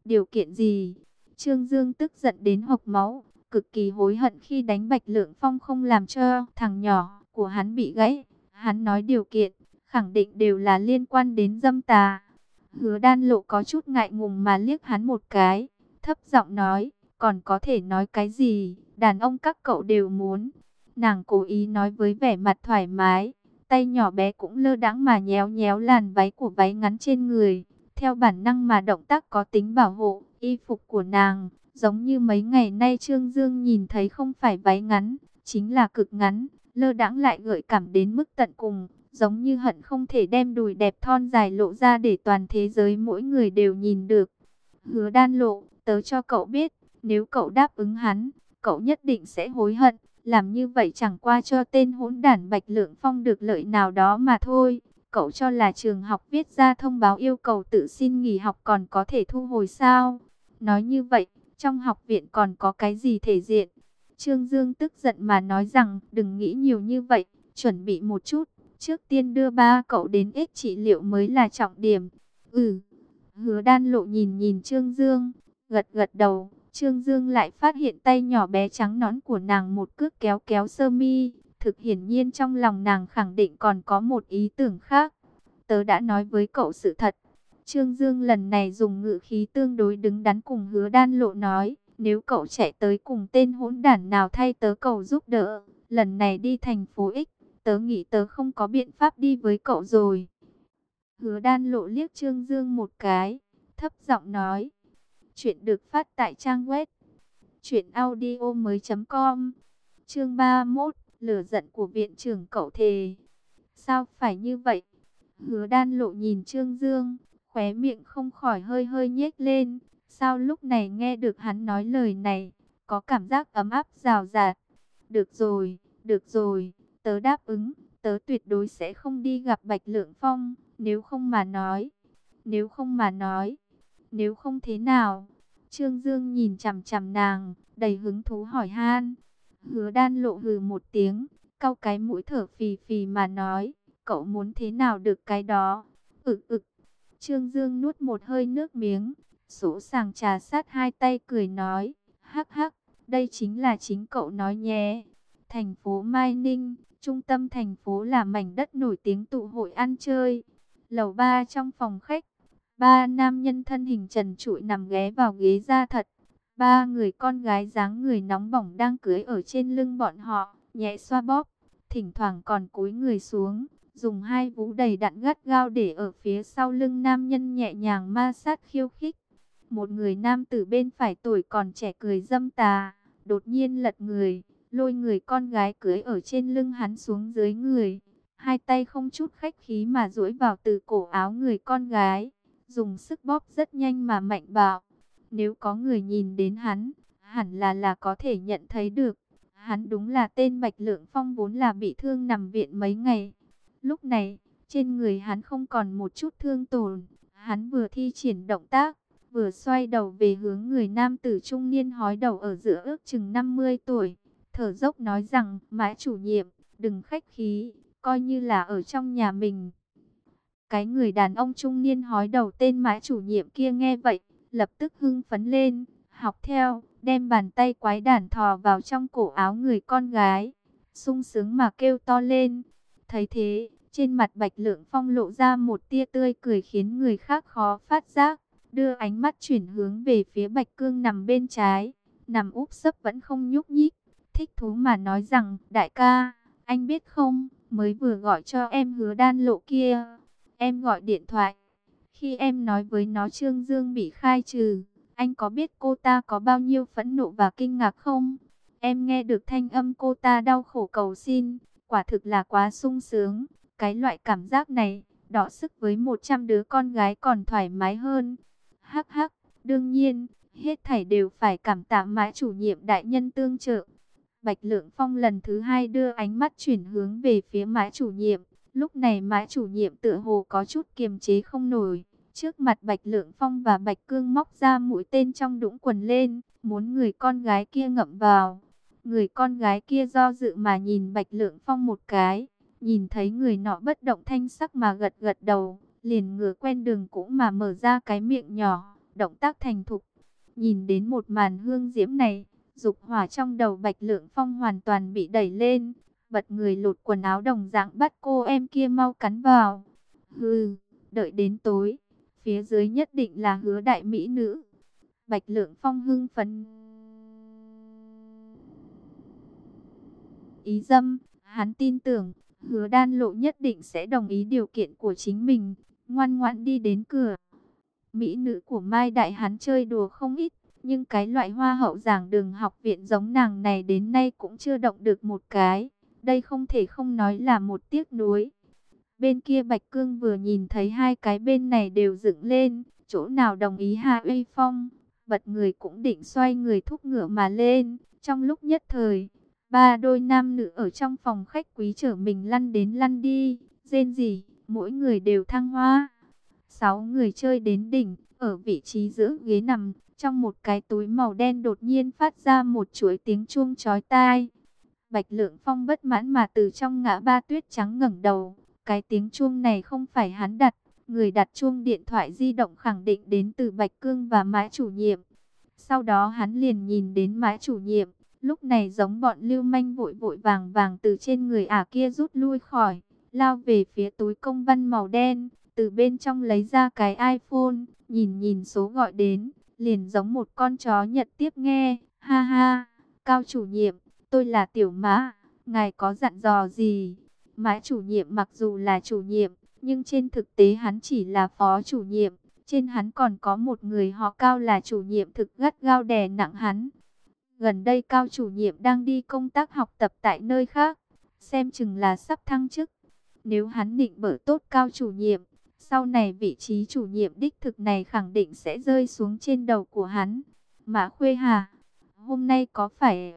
Điều kiện gì? Trương Dương tức giận đến hộc máu, cực kỳ hối hận khi đánh Bạch Lượng Phong không làm cho thằng nhỏ của hắn bị gãy. Hắn nói điều kiện, khẳng định đều là liên quan đến dâm tà. Hứa Đan Lộ có chút ngại ngùng mà liếc hắn một cái, thấp giọng nói, còn có thể nói cái gì, đàn ông các cậu đều muốn. Nàng cố ý nói với vẻ mặt thoải mái, tay nhỏ bé cũng lơ đãng mà nhéo nhéo làn váy của váy ngắn trên người. Theo bản năng mà động tác có tính bảo hộ, y phục của nàng, giống như mấy ngày nay Trương Dương nhìn thấy không phải váy ngắn, chính là cực ngắn, lơ đãng lại gợi cảm đến mức tận cùng, giống như hận không thể đem đùi đẹp thon dài lộ ra để toàn thế giới mỗi người đều nhìn được. Hứa Đan Lộ, tớ cho cậu biết, nếu cậu đáp ứng hắn, cậu nhất định sẽ hối hận, làm như vậy chẳng qua cho tên hỗn đản Bạch Lượng Phong được lợi nào đó mà thôi. Cậu cho là trường học viết ra thông báo yêu cầu tự xin nghỉ học còn có thể thu hồi sao? Nói như vậy, trong học viện còn có cái gì thể diện? Trương Dương tức giận mà nói rằng, đừng nghĩ nhiều như vậy, chuẩn bị một chút. Trước tiên đưa ba cậu đến ích trị liệu mới là trọng điểm. Ừ, Hứa Đan Lộ nhìn nhìn Trương Dương, gật gật đầu. Trương Dương lại phát hiện tay nhỏ bé trắng nõn của nàng một cước kéo kéo sơ mi. Thực hiển nhiên trong lòng nàng khẳng định còn có một ý tưởng khác. Tớ đã nói với cậu sự thật. Trương Dương lần này dùng ngữ khí tương đối đứng đắn cùng Hứa Đan Lộ nói. Nếu cậu chạy tới cùng tên hỗn đản nào thay tớ cầu giúp đỡ, lần này đi thành phố X, tớ nghĩ tớ không có biện pháp đi với cậu rồi. Hứa Đan Lộ liếc Trương Dương một cái, thấp giọng nói. Chuyện được phát tại trang web truyệnaudiomoi.com. Chương 31, lửa giận của viện trưởng cậu thề. Sao phải như vậy? Hứa Đan Lộ nhìn Trương Dương, khóe miệng không khỏi hơi hơi nhếch lên. Sao lúc này nghe được hắn nói lời này, có cảm giác ấm áp rào rạt. Được rồi, tớ đáp ứng, tớ tuyệt đối sẽ không đi gặp Bạch Lượng Phong, nếu không mà nói, nếu không thế nào? Trương Dương nhìn chằm chằm nàng, đầy hứng thú hỏi han. Hứa Đan Lộ hừ một tiếng, cau cái mũi thở phì phì mà nói, cậu muốn thế nào được cái đó? Ực. Trương Dương nuốt một hơi nước miếng, sỗ sàng trà sát hai tay cười nói, hắc hắc, đây chính là chính cậu nói nhé. Thành phố Mai Ninh, trung tâm thành phố là mảnh đất nổi tiếng tụ hội ăn chơi. Lầu 3 trong phòng khách, ba nam nhân thân hình trần trụi nằm ghé vào ghế da thật. Ba người con gái dáng người nóng bỏng đang cưới ở trên lưng bọn họ, nhẹ xoa bóp, thỉnh thoảng còn cúi người xuống, dùng hai vú đầy đặn gắt gao để ở phía sau lưng nam nhân nhẹ nhàng ma sát khiêu khích. Một người nam tử bên phải tuổi còn trẻ cười dâm tà, đột nhiên lật người, lôi người con gái cưới ở trên lưng hắn xuống dưới người. Hai tay không chút khách khí mà duỗi vào từ cổ áo người con gái, dùng sức bóp rất nhanh mà mạnh bạo. Nếu có người nhìn đến hắn, hẳn là có thể nhận thấy được. Hắn đúng là tên Bạch Lượng Phong vốn là bị thương nằm viện mấy ngày. Lúc này, trên người hắn không còn một chút thương tổn. Hắn vừa thi triển động tác, vừa xoay đầu về hướng người nam tử trung niên hói đầu ở giữa ước chừng 50 tuổi. Thở dốc nói rằng, Mã chủ nhiệm, đừng khách khí, coi như là ở trong nhà mình. Cái người đàn ông trung niên hói đầu tên Mã chủ nhiệm kia nghe vậy, lập tức hưng phấn lên, học theo, đem bàn tay quái đản thò vào trong cổ áo người con gái, sung sướng mà kêu to lên. Thấy thế, trên mặt Bạch Lượng Phong lộ ra một tia tươi cười khiến người khác khó phát giác, đưa ánh mắt chuyển hướng về phía Bạch Cương nằm bên trái, nằm úp sấp vẫn không nhúc nhích, thích thú mà nói rằng, đại ca, anh biết không, mới vừa gọi cho em Hứa Đan Lộ kia, em gọi điện thoại. Khi em nói với nó Trương Dương bị khai trừ, anh có biết cô ta có bao nhiêu phẫn nộ và kinh ngạc không? Em nghe được thanh âm cô ta đau khổ cầu xin, quả thực là quá sung sướng. Cái loại cảm giác này, đọ sức với 100 đứa con gái còn thoải mái hơn. Hắc hắc, đương nhiên, hết thảy đều phải cảm tạ Mã chủ nhiệm đại nhân tương trợ. Bạch Lượng Phong lần thứ hai đưa ánh mắt chuyển hướng về phía Mã chủ nhiệm. Lúc này Mã chủ nhiệm tựa hồ có chút kiềm chế không nổi. Trước mặt Bạch Lượng Phong và Bạch Cương móc ra mũi tên trong đũng quần lên, muốn người con gái kia ngậm vào. Người con gái kia do dự mà nhìn Bạch Lượng Phong một cái, nhìn thấy người nọ bất động thanh sắc mà gật gật đầu, liền ngửa quen đường cũ mà mở ra cái miệng nhỏ, động tác thành thục. Nhìn đến một màn hương diễm này, dục hỏa trong đầu Bạch Lượng Phong hoàn toàn bị đẩy lên, bật người lột quần áo đồng dạng bắt cô em kia mau cắn vào. Hừ, đợi đến tối, phía dưới nhất định là Hứa đại mỹ nữ. Bạch Lượng Phong hưng phấn. Ý dâm, hắn tin tưởng, Hứa Đan Lộ nhất định sẽ đồng ý điều kiện của chính mình, ngoan ngoãn đi đến cửa. Mỹ nữ của Mai Đại hắn chơi đùa không ít, nhưng cái loại hoa hậu giảng đường học viện giống nàng này đến nay cũng chưa động được một cái. Đây không thể không nói là một tiếc nuối. Bên kia Bạch Cương vừa nhìn thấy hai cái bên này đều dựng lên, chỗ nào đồng ý Hà Uy Phong, bật người cũng định xoay người thúc ngựa mà lên. Trong lúc nhất thời, ba đôi nam nữ ở trong phòng khách quý trở mình lăn đến lăn đi, rên rỉ, mỗi người đều thăng hoa. 6 người chơi đến đỉnh, ở vị trí giữa ghế nằm, trong một cái túi màu đen đột nhiên phát ra một chuỗi tiếng chuông chói tai. Bạch Lượng Phong bất mãn mà từ trong ngã ba tuyết trắng ngẩng đầu, cái tiếng chuông này không phải hắn đặt, người đặt chuông điện thoại di động khẳng định đến từ Bạch Cương và Mã chủ nhiệm. Sau đó hắn liền nhìn đến Mã chủ nhiệm, lúc này giống bọn lưu manh vội vội vàng vàng từ trên người ả kia rút lui khỏi, lao về phía túi công văn màu đen, từ bên trong lấy ra cái iPhone, nhìn nhìn số gọi đến, liền giống một con chó Nhật tiếp nghe, ha ha, Cao chủ nhiệm, tôi là Tiểu Mã, ngài có dặn dò gì? Mã chủ nhiệm mặc dù là chủ nhiệm, nhưng trên thực tế hắn chỉ là phó chủ nhiệm, trên hắn còn có một người họ Cao là chủ nhiệm thực gắt gao đè nặng hắn. Gần đây Cao chủ nhiệm đang đi công tác học tập tại nơi khác, xem chừng là sắp thăng chức. Nếu hắn định bợ tốt Cao chủ nhiệm, sau này vị trí chủ nhiệm đích thực này khẳng định sẽ rơi xuống trên đầu của hắn. Mã Khuê Hà, hôm nay có phải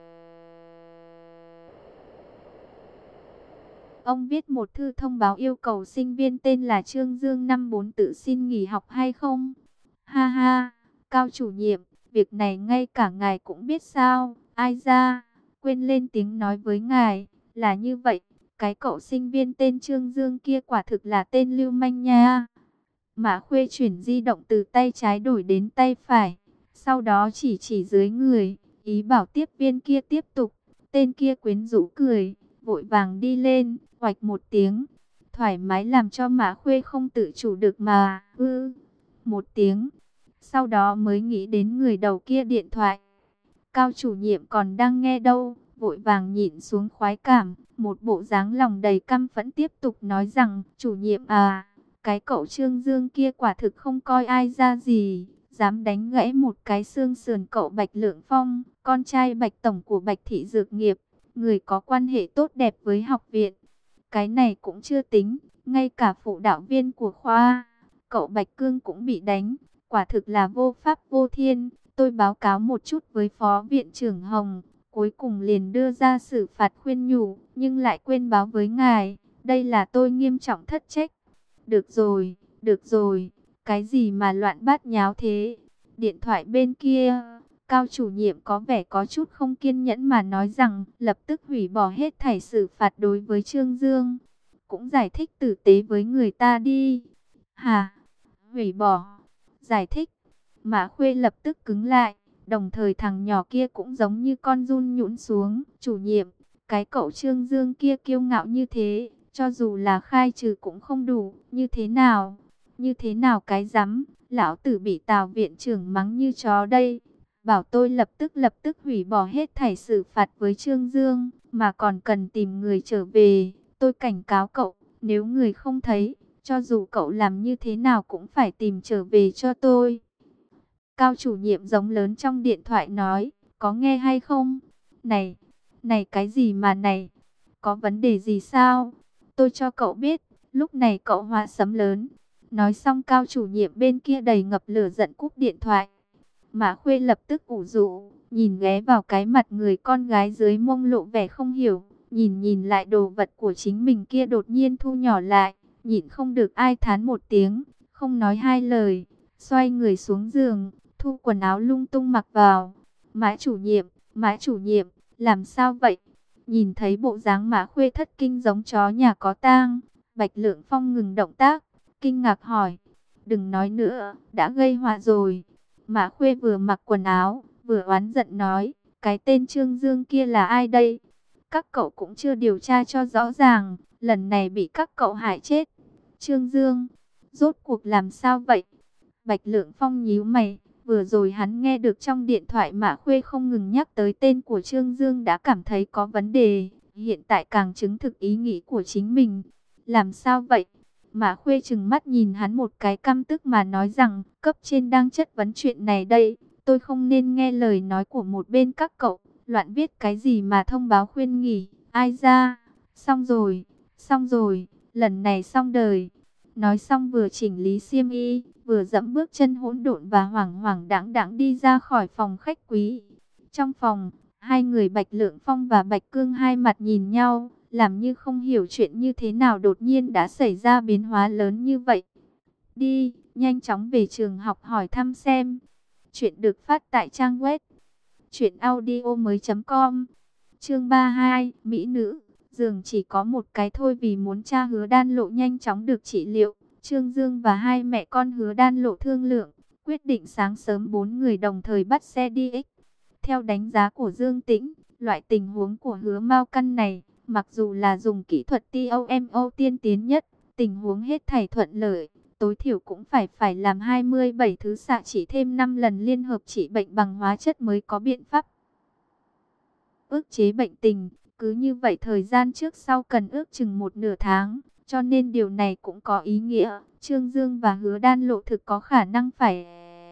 ông viết một thư thông báo yêu cầu sinh viên tên là Trương Dương năm 4 tự xin nghỉ học hay không? Ha ha, Cao chủ nhiệm, việc này ngay cả ngài cũng biết sao? Ai ra, quên lên tiếng nói với ngài, là như vậy, cái cậu sinh viên tên Trương Dương kia quả thực là tên lưu manh nha. Mã Khuê chuyển di động từ tay trái đổi đến tay phải, sau đó chỉ dưới người, ý bảo tiếp viên kia tiếp tục. Tên kia quyến rũ cười, vội vàng đi lên, oạch một tiếng, thoải mái làm cho Mã Khuê không tự chủ được mà, một tiếng. Sau đó mới nghĩ đến người đầu kia điện thoại. Cao chủ nhiệm còn đang nghe đâu, vội vàng nhịn xuống khoái cảm, một bộ dáng lòng đầy căm phẫn tiếp tục nói rằng, chủ nhiệm à, cái cậu Trương Dương kia quả thực không coi ai ra gì, dám đánh gãy một cái xương sườn cậu Bạch Lượng Phong, con trai Bạch Tổng của Bạch Thị Dược Nghiệp, người có quan hệ tốt đẹp với học viện. Cái này cũng chưa tính, ngay cả phụ đạo viên của khoa, cậu Bạch Cương cũng bị đánh, quả thực là vô pháp vô thiên. Tôi báo cáo một chút với Phó Viện trưởng Hồng, cuối cùng liền đưa ra xử phạt khuyên nhủ, nhưng lại quên báo với ngài, đây là tôi nghiêm trọng thất trách. Được rồi, cái gì mà loạn bát nháo thế? Điện thoại bên kia, Cao chủ nhiệm có vẻ có chút không kiên nhẫn mà nói rằng, lập tức hủy bỏ hết thảy xử phạt đối với Trương Dương. Cũng giải thích tử tế với người ta đi. Hả? Hủy bỏ? Giải thích? Mã Khuê lập tức cứng lại, đồng thời thằng nhỏ kia cũng giống như con giun nhũn xuống. Chủ nhiệm, cái cậu Trương Dương kia kiêu ngạo như thế, cho dù là khai trừ cũng không đủ. Như thế nào? Như thế nào cái rắm? Lão tử bị Tào viện trưởng mắng như chó đây. Bảo tôi lập tức hủy bỏ hết thảy xử phạt với Trương Dương, mà còn cần tìm người trở về. Tôi cảnh cáo cậu, nếu người không thấy, cho dù cậu làm như thế nào cũng phải tìm trở về cho tôi. Cao chủ nhiệm giống lớn trong điện thoại nói, có nghe hay không? Này cái gì mà này? Có vấn đề gì sao? Tôi cho cậu biết, lúc này cậu hóa sấm lớn. Nói xong Cao chủ nhiệm bên kia đầy ngập lửa giận cúp điện thoại. Mã Khuê lập tức ủ rũ, nhìn ghé vào cái mặt người con gái dưới mông lộ vẻ không hiểu. Nhìn lại đồ vật của chính mình kia đột nhiên thu nhỏ lại, nhịn không được ai thán một tiếng, không nói hai lời, xoay người xuống giường, thu quần áo lung tung mặc vào. Mã chủ nhiệm, làm sao vậy? Nhìn thấy bộ dáng Mã Khuê thất kinh giống chó nhà có tang, Bạch Lượng Phong ngừng động tác, kinh ngạc hỏi, đừng nói nữa, đã gây họa rồi. Mã Khuê vừa mặc quần áo, vừa oán giận nói, cái tên Trương Dương kia là ai đây? Các cậu cũng chưa điều tra cho rõ ràng, lần này bị các cậu hại chết. Trương Dương, rốt cuộc làm sao vậy? Bạch Lượng Phong nhíu mày, vừa rồi hắn nghe được trong điện thoại Mã Khuê không ngừng nhắc tới tên của Trương Dương đã cảm thấy có vấn đề, hiện tại càng chứng thực ý nghĩ của chính mình. Làm sao vậy? Mã Khuê trừng mắt nhìn hắn một cái căm tức mà nói rằng, cấp trên đang chất vấn chuyện này đây, tôi không nên nghe lời nói của một bên các cậu, loạn viết cái gì mà thông báo khuyên nghỉ, ai ra, xong rồi, lần này xong đời. Nói xong vừa chỉnh lý xiêm y, vừa dẫm bước chân hỗn độn và hoảng hoảng đãng đãng đi ra khỏi phòng khách quý. Trong phòng, hai người Bạch Lượng Phong và Bạch Cương hai mặt nhìn nhau, làm như không hiểu chuyện như thế nào đột nhiên đã xảy ra biến hóa lớn như vậy. Đi, nhanh chóng về trường học hỏi thăm xem. Chuyện được phát tại trang web truyệnaudiomoi.com. Chương 32, Mỹ nữ, giường chỉ có một cái thôi vì muốn cha Hứa Đan Lộ nhanh chóng được trị liệu. Trương Dương và hai mẹ con Hứa Đan Lộ thương lượng, quyết định sáng sớm bốn người đồng thời bắt xe đi X. Theo đánh giá của Dương Tĩnh, loại tình huống của Hứa Mao Căn này, mặc dù là dùng kỹ thuật TOMO tiên tiến nhất, tình huống hết thảy thuận lợi, tối thiểu cũng phải làm 27 thứ xạ trị thêm 5 lần liên hợp trị bệnh bằng hóa chất mới có biện pháp ức chế bệnh tình. Cứ như vậy thời gian trước sau cần ước chừng một nửa tháng, cho nên điều này cũng có ý nghĩa. Trương Dương và Hứa Đan Lộ thực có khả năng phải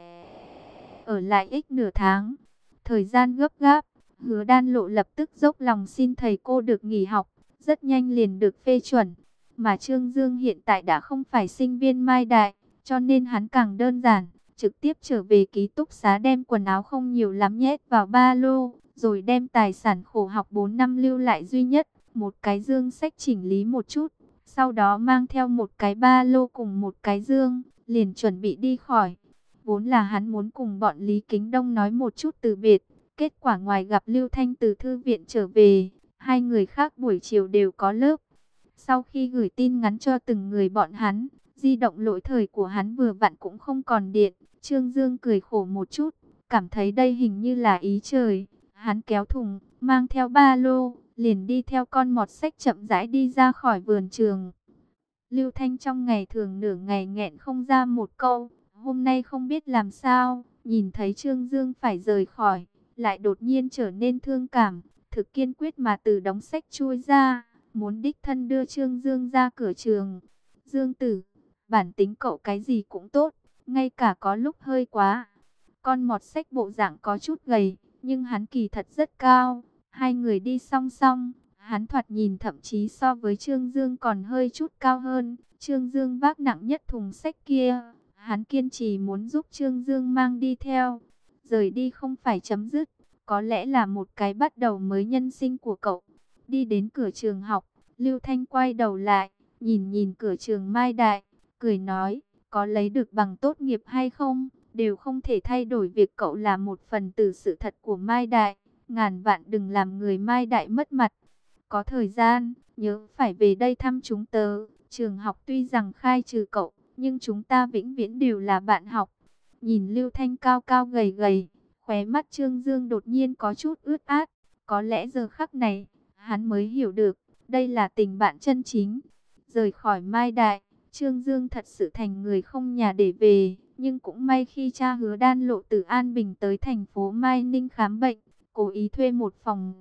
ở lại ít nửa tháng. Thời gian gấp gáp, Hứa Đan Lộ lập tức dốc lòng xin thầy cô được nghỉ học, rất nhanh liền được phê chuẩn. Mà Trương Dương hiện tại đã không phải sinh viên Mai Đại, cho nên hắn càng đơn giản, trực tiếp trở về ký túc xá đem quần áo không nhiều lắm nhét vào ba lô, rồi đem tài sản khổ học 4 năm lưu lại duy nhất, một cái dương sách chỉnh lý một chút, sau đó mang theo một cái ba lô cùng một cái dương, liền chuẩn bị đi khỏi. Vốn là hắn muốn cùng bọn Lý Kính Đông nói một chút từ biệt, kết quả ngoài gặp Lưu Thanh từ thư viện trở về, hai người khác buổi chiều đều có lớp. Sau khi gửi tin ngắn cho từng người bọn hắn, di động lỗi thời của hắn vừa vặn cũng không còn điện. Trương Dương cười khổ một chút, cảm thấy đây hình như là ý trời. Hắn kéo thùng, mang theo ba lô, liền đi theo con mọt sách chậm rãi đi ra khỏi vườn trường. Lưu Thanh trong ngày thường nửa ngày nghẹn không ra một câu, hôm nay không biết làm sao, nhìn thấy Trương Dương phải rời khỏi, lại đột nhiên trở nên thương cảm, thực kiên quyết mà từ đống sách chui ra, muốn đích thân đưa Trương Dương ra cửa trường. Dương tử, bản tính cậu cái gì cũng tốt, ngay cả có lúc hơi quá. Con mọt sách bộ dạng có chút gầy, nhưng hắn kỳ thật rất cao. Hai người đi song song, hắn thoạt nhìn thậm chí so với Trương Dương còn hơi chút cao hơn. Trương Dương vác nặng nhất thùng sách kia, hắn kiên trì muốn giúp Trương Dương mang đi theo. Rời đi không phải chấm dứt, có lẽ là một cái bắt đầu mới nhân sinh của cậu. Đi đến cửa trường học, Lưu Thanh quay đầu lại, nhìn nhìn cửa trường Mai Đại, cười nói, có lấy được bằng tốt nghiệp hay không, đều không thể thay đổi việc cậu là một phần tử sự thật của Mai Đại. Ngàn vạn đừng làm người Mai Đại mất mặt. Có thời gian, nhớ phải về đây thăm chúng tớ. Trường học tuy rằng khai trừ cậu, nhưng chúng ta vĩnh viễn đều là bạn học. Nhìn Lưu Thanh cao cao gầy gầy, khóe mắt Trương Dương đột nhiên có chút ướt át. Có lẽ giờ khắc này, hắn mới hiểu được, đây là tình bạn chân chính. Rời khỏi Mai Đại, Trương Dương thật sự thành người không nhà để về. Nhưng cũng may khi cha Hứa Đan Lộ từ An Bình tới thành phố Mai Ninh khám bệnh, cố ý thuê một phòng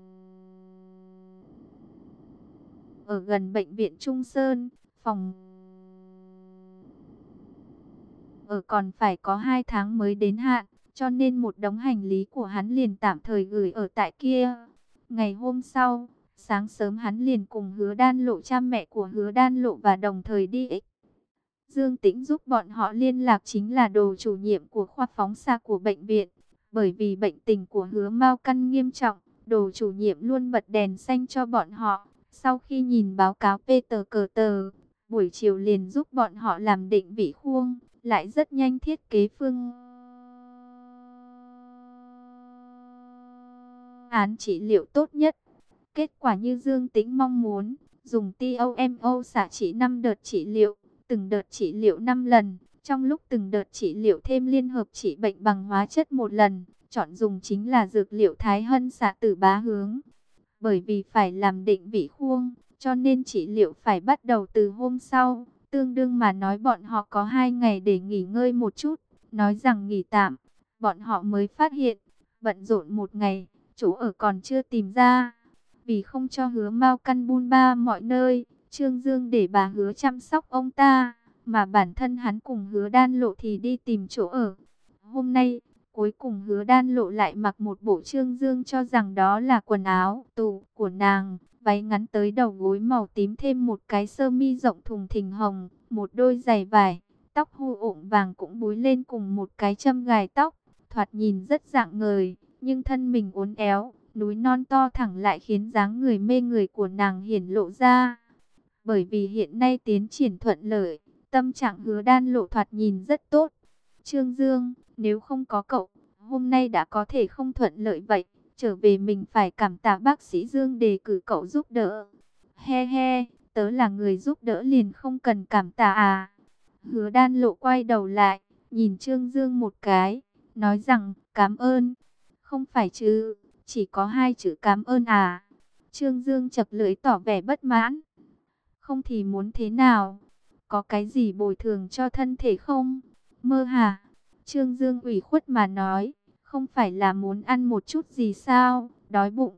ở gần bệnh viện Trung Sơn. Phòng ở còn phải có 2 tháng mới đến hạn, cho nên một đống hành lý của hắn liền tạm thời gửi ở tại kia. Ngày hôm sau, sáng sớm hắn liền cùng Hứa Đan Lộ cha mẹ của Hứa Đan Lộ và đồng thời đi X. Dương Tĩnh giúp bọn họ liên lạc chính là đồ chủ nhiệm của khoa phóng xạ của bệnh viện. Bởi vì bệnh tình của Hứa Mao Căn nghiêm trọng, đồ chủ nhiệm luôn bật đèn xanh cho bọn họ. Sau khi nhìn báo cáo Peter Carter, buổi chiều liền giúp bọn họ làm định vị khuôn, lại rất nhanh thiết kế phương án trị liệu tốt nhất. Kết quả như Dương Tĩnh mong muốn, dùng TOMO xạ trị 5 đợt trị liệu, từng đợt trị liệu 5 lần, Trong lúc từng đợt trị liệu thêm liên hợp trị bệnh bằng hóa chất một lần, chọn dùng chính là dược liệu Thái Hân xạ tử bá hướng. Bởi vì phải làm định vị khuông, cho nên trị liệu phải bắt đầu từ hôm sau. Tương đương mà nói bọn họ có 2 ngày để nghỉ ngơi một chút. Nói rằng nghỉ tạm, bọn họ mới phát hiện, bận rộn một ngày, chỗ ở còn chưa tìm ra. Vì không cho Hứa Mao căn bun ba mọi nơi, Trương Dương để bà Hứa chăm sóc ông ta, mà bản thân hắn cùng Hứa Đan Lộ thì đi tìm chỗ ở. Hôm nay, cuối cùng Hứa Đan Lộ lại mặc một bộ Trương Dương cho rằng đó là quần áo tù của nàng, váy ngắn tới đầu gối màu tím thêm một cái sơ mi rộng thùng thình hồng, một đôi giày vải, tóc hu ộm vàng cũng búi lên cùng một cái châm gài tóc, thoạt nhìn rất rạng ngời, nhưng thân mình uốn éo, núi non to thẳng lại khiến dáng người mê người của nàng hiển lộ ra. Bởi vì hiện nay tiến triển thuận lợi, tâm trạng Hứa Đan Lộ thoạt nhìn rất tốt. Trương Dương, nếu không có cậu, hôm nay đã có thể không thuận lợi vậy. Trở về mình phải cảm tạ bác sĩ Dương đề cử cậu giúp đỡ. He he, tớ là người giúp đỡ liền không cần cảm tạ à. Hứa Đan Lộ quay đầu lại, nhìn Trương Dương một cái, nói rằng cảm ơn. Không phải chứ, chỉ có 2 chữ cảm ơn à. Trương Dương chật lưỡi tỏ vẻ bất mãn. Không thì muốn thế nào? Có cái gì bồi thường cho thân thể không? Mơ hả? Trương Dương ủy khuất mà nói, không phải là muốn ăn một chút gì sao? Đói bụng.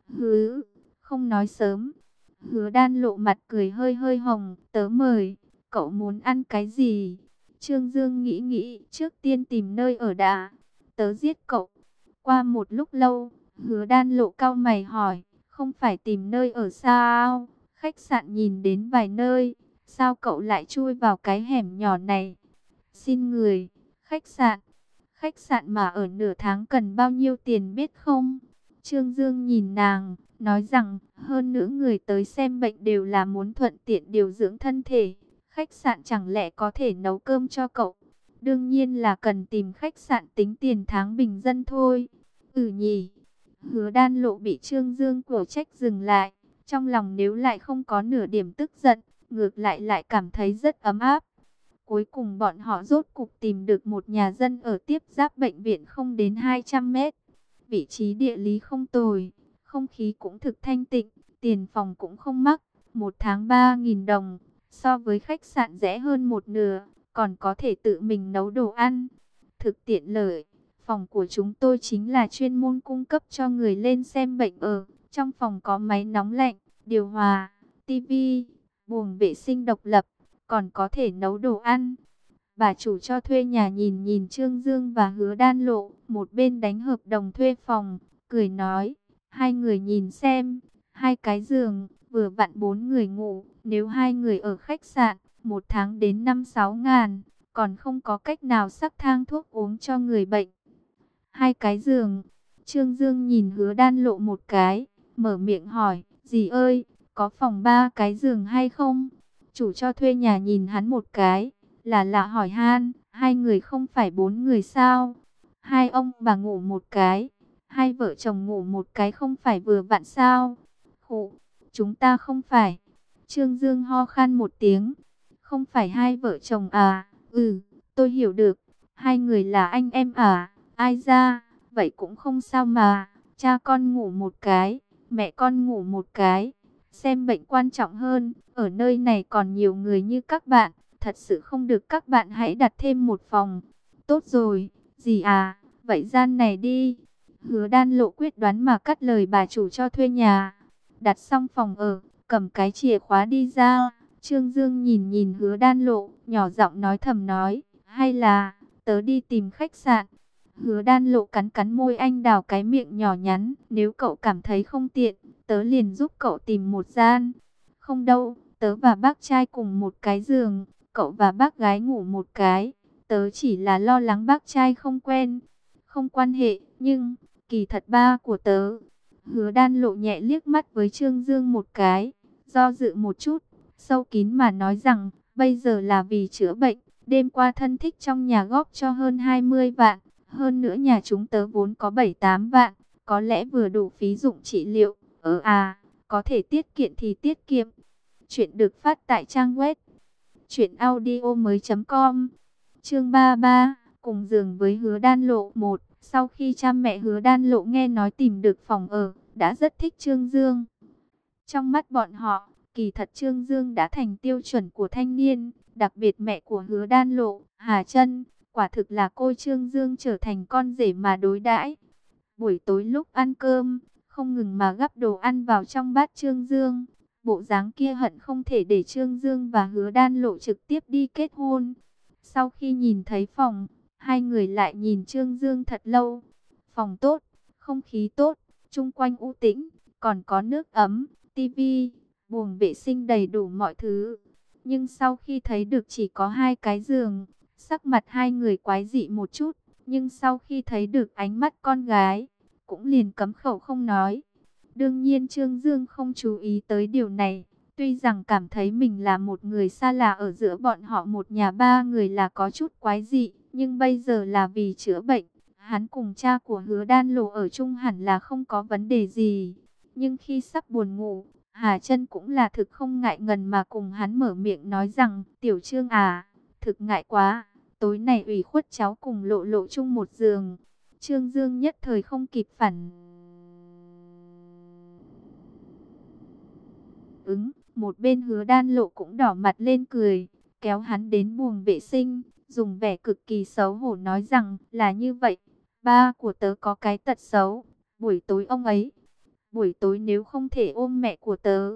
Hứ, không nói sớm. Hứa Đan Lộ mặt cười hơi hơi hồng, tớ mời, cậu muốn ăn cái gì? Trương Dương nghĩ nghĩ, trước tiên tìm nơi ở đã. Tớ giết cậu. Qua một lúc lâu, Hứa Đan Lộ cau mày hỏi, không phải tìm nơi ở sao? Khách sạn nhìn đến vài nơi, sao cậu lại chui vào cái hẻm nhỏ này? Xin người, khách sạn mà ở nửa tháng cần bao nhiêu tiền biết không? Trương Dương nhìn nàng, nói rằng, hơn nữa người tới xem bệnh đều là muốn thuận tiện điều dưỡng thân thể. Khách sạn chẳng lẽ có thể nấu cơm cho cậu? Đương nhiên là cần tìm khách sạn tính tiền tháng bình dân thôi. Ừ nhỉ. Hứa Đan Lộ bị Trương Dương cổ trách dừng lại. Trong lòng nếu lại không có nửa điểm tức giận, ngược lại cảm thấy rất ấm áp. Cuối cùng bọn họ rốt cục tìm được một nhà dân ở tiếp giáp bệnh viện không đến 200 mét. Vị trí địa lý không tồi, không khí cũng thực thanh tịnh, tiền phòng cũng không mắc, 1 tháng 3.000 đồng, so với khách sạn rẻ hơn một nửa, còn có thể tự mình nấu đồ ăn. Thực tiện lợi, phòng của chúng tôi chính là chuyên môn cung cấp cho người lên xem bệnh ở. Trong phòng có máy nóng lạnh, điều hòa, tivi, buồng vệ sinh độc lập, còn có thể nấu đồ ăn. Bà chủ cho thuê nhà nhìn nhìn Trương Dương và Hứa Đan Lộ, một bên đánh hợp đồng thuê phòng, cười nói, 2 người nhìn xem, 2 cái giường, vừa vặn 4 người ngủ, nếu 2 người ở khách sạn, 1 tháng đến 5-6 ngàn, còn không có cách nào sắc thang thuốc uống cho người bệnh. 2 cái giường, Trương Dương nhìn Hứa Đan Lộ một cái, mở miệng hỏi, dì ơi, có phòng 3 cái giường hay không? Chủ cho thuê nhà nhìn hắn một cái, là lạ hỏi han, 2 người không phải 4 người sao? 2 ông bà ngủ một cái, 2 vợ chồng ngủ một cái không phải vừa vặn sao? Khụ, chúng ta không phải. Trương Dương ho khan một tiếng, không phải 2 vợ chồng à? Ừ, tôi hiểu được, 2 người là anh em à? Ai ra, vậy cũng không sao mà, cha con ngủ một cái, mẹ con ngủ một cái, xem bệnh quan trọng hơn, ở nơi này còn nhiều người như các bạn, thật sự không được các bạn hãy đặt thêm một phòng. Tốt rồi, dì à, vậy gian này đi. Hứa Đan Lộ quyết đoán mà cắt lời bà chủ cho thuê nhà. Đặt xong phòng ở, cầm cái chìa khóa đi ra. Trương Dương nhìn nhìn Hứa Đan Lộ, nhỏ giọng nói thầm nói, hay là tớ đi tìm khách sạn. Hứa Đan Lộ cắn cắn môi anh đào cái miệng nhỏ nhắn, nếu cậu cảm thấy không tiện, tớ liền giúp cậu tìm một gian. Không đâu, tớ và bác trai cùng một cái giường, cậu và bác gái ngủ một cái, tớ chỉ là lo lắng bác trai không quen. Không quan hệ, nhưng, kỳ thật ba của tớ. Hứa Đan Lộ nhẹ liếc mắt với Trương Dương một cái, do dự một chút, sâu kín mà nói rằng, bây giờ là vì chữa bệnh, đêm qua thân thích trong nhà góp cho hơn 20 vạn, hơn nữa nhà chúng tớ vốn có 7-8 vạn, có lẽ vừa đủ phí dụng trị liệu, có thể tiết kiệm thì tiết kiệm. Chuyện được phát tại trang web truyệnaudiomoi.com. Chương 33, cùng giường với Hứa Đan Lộ. Một, sau khi cha mẹ Hứa Đan Lộ nghe nói tìm được phòng ở, đã rất thích Trương Dương. Trong mắt bọn họ, kỳ thật Trương Dương đã thành tiêu chuẩn của thanh niên, đặc biệt mẹ của Hứa Đan Lộ, Hà Trân, quả thực là coi Trương Dương trở thành con rể mà đối đãi. Buổi tối lúc ăn cơm, không ngừng mà gắp đồ ăn vào trong bát Trương Dương. Bộ dáng kia hận không thể để Trương Dương và Hứa Đan Lộ trực tiếp đi kết hôn. Sau khi nhìn thấy phòng, hai người lại nhìn Trương Dương thật lâu. Phòng tốt, không khí tốt, chung quanh u tĩnh, còn có nước ấm, tivi, buồng vệ sinh đầy đủ mọi thứ. Nhưng sau khi thấy được chỉ có hai cái giường, sắc mặt hai người quái dị một chút. Nhưng sau khi thấy được ánh mắt con gái, cũng liền cấm khẩu không nói. Đương nhiên Trương Dương không chú ý tới điều này. Tuy rằng cảm thấy mình là một người xa lạ ở giữa bọn họ một nhà ba người là có chút quái dị. Nhưng bây giờ là vì chữa bệnh. Hắn cùng cha của Hứa Đan Lộ ở chung hẳn là không có vấn đề gì. Nhưng khi sắp buồn ngủ, Hà Trân cũng là thực không ngại ngần mà cùng hắn mở miệng nói rằng: Tiểu Trương à, thực ngại quá, tối nay ủy khuất cháu cùng Lộ Lộ chung một giường. Trương Dương nhất thời không kịp phản ứng, một bên Hứa Đan Lộ cũng đỏ mặt lên cười, kéo hắn đến buồng vệ sinh, dùng vẻ cực kỳ xấu hổ nói rằng: là như vậy, ba của tớ có cái tật xấu, buổi tối nếu không thể ôm mẹ của tớ,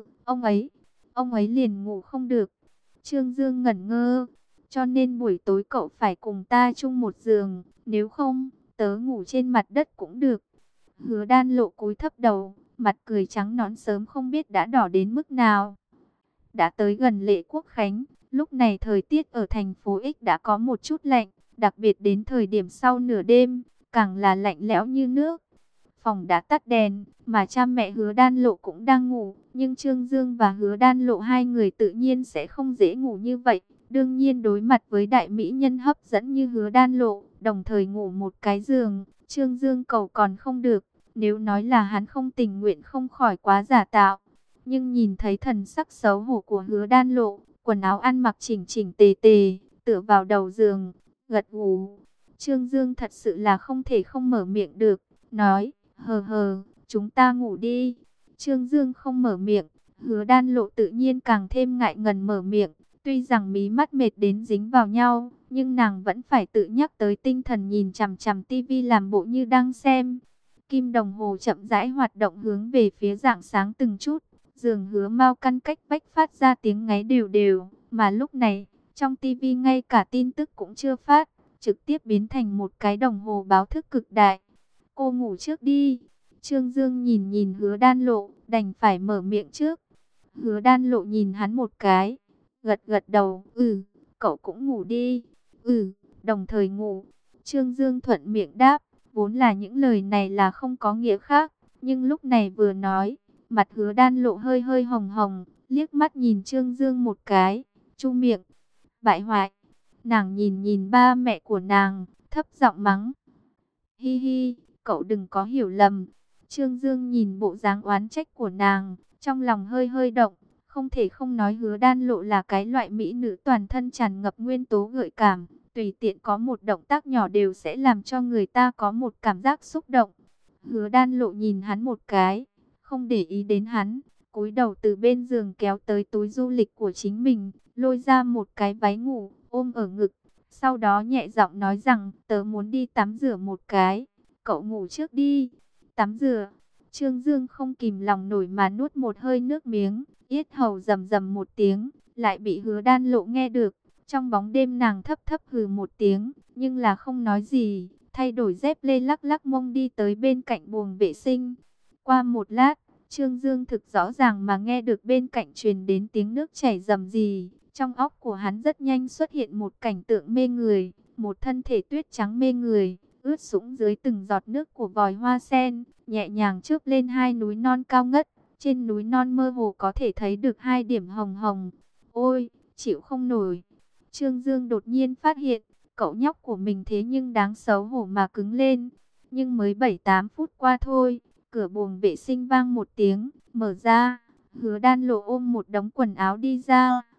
ông ấy liền ngủ không được. Trương Dương ngẩn ngơ, cho nên buổi tối cậu phải cùng ta chung một giường, nếu không, tớ ngủ trên mặt đất cũng được. Hứa Đan Lộ cúi thấp đầu, mặt cười trắng nõn sớm không biết đã đỏ đến mức nào. Đã tới gần lễ Quốc Khánh, lúc này thời tiết ở thành phố X đã có một chút lạnh, đặc biệt đến thời điểm sau nửa đêm, càng là lạnh lẽo như nước. Phòng đã tắt đèn, mà cha mẹ Hứa Đan Lộ cũng đang ngủ, nhưng Trương Dương và Hứa Đan Lộ hai người tự nhiên sẽ không dễ ngủ như vậy. Đương nhiên đối mặt với đại mỹ nhân hấp dẫn như Hứa Đan Lộ, đồng thời ngủ một cái giường, Trương Dương cầu còn không được. Nếu nói là hắn không tình nguyện không khỏi quá giả tạo. Nhưng nhìn thấy thần sắc xấu hổ của Hứa Đan Lộ, quần áo ăn mặc chỉnh chỉnh tề tề, tựa vào đầu giường, gật gù. Trương Dương thật sự là không thể không mở miệng được, nói: hờ, chúng ta ngủ đi. Trương Dương không mở miệng, Hứa Đan Lộ tự nhiên càng thêm ngại ngần mở miệng. Tuy rằng mí mắt mệt đến dính vào nhau, nhưng nàng vẫn phải tự nhắc tới tinh thần nhìn chằm chằm tivi làm bộ như đang xem. Kim đồng hồ chậm rãi hoạt động hướng về phía rạng sáng từng chút. Giường Hứa Mao căn cách vách phát ra tiếng ngáy đều đều. Mà lúc này, trong tivi ngay cả tin tức cũng chưa phát, trực tiếp biến thành một cái đồng hồ báo thức cực đại. Cô ngủ trước đi. Trương Dương nhìn nhìn Hứa Đan Lộ, đành phải mở miệng trước. Hứa Đan Lộ nhìn hắn một cái, gật gật đầu, cậu cũng ngủ đi. Đồng thời ngủ. Trương Dương thuận miệng đáp, vốn là những lời này là không có nghĩa khác, nhưng lúc này vừa nói, mặt Hứa Đan Lộ hơi hơi hồng hồng, liếc mắt nhìn Trương Dương một cái, chu miệng, bại hoại. Nàng nhìn nhìn ba mẹ của nàng, thấp giọng mắng: hi hi, cậu đừng có hiểu lầm. Trương Dương nhìn bộ dáng oán trách của nàng, trong lòng hơi hơi động. Không thể không nói Hứa Đan Lộ là cái loại mỹ nữ toàn thân tràn ngập nguyên tố gợi cảm. Tùy tiện có một động tác nhỏ đều sẽ làm cho người ta có một cảm giác xúc động. Hứa Đan Lộ nhìn hắn một cái, không để ý đến hắn, cúi đầu từ bên giường kéo tới túi du lịch của chính mình, lôi ra một cái váy ngủ, ôm ở ngực. Sau đó nhẹ giọng nói rằng: tớ muốn đi tắm rửa một cái, cậu ngủ trước đi. Tắm rửa. Trương Dương không kìm lòng nổi mà nuốt một hơi nước miếng, yết hầu rầm rầm một tiếng, lại bị Hứa Đan Lộ nghe được. Trong bóng đêm nàng thấp thấp hừ một tiếng, nhưng là không nói gì, thay đổi dép lê lắc lắc mông đi tới bên cạnh buồng vệ sinh. Qua một lát, Trương Dương thực rõ ràng mà nghe được bên cạnh truyền đến tiếng nước chảy rầm rì. Trong óc của hắn rất nhanh xuất hiện một cảnh tượng mê người, một thân thể tuyết trắng mê người, ướt sũng dưới từng giọt nước của vòi hoa sen, nhẹ nhàng chớp lên hai núi non cao ngất. Trên núi non mơ hồ có thể thấy được hai điểm hồng hồng. Ôi, chịu không nổi. Trương Dương đột nhiên phát hiện, cậu nhóc của mình thế nhưng đáng xấu hổ mà cứng lên. Nhưng mới 7-8 phút qua thôi, cửa buồng vệ sinh vang một tiếng, mở ra. Hứa Đan Lộ ôm một đống quần áo đi ra.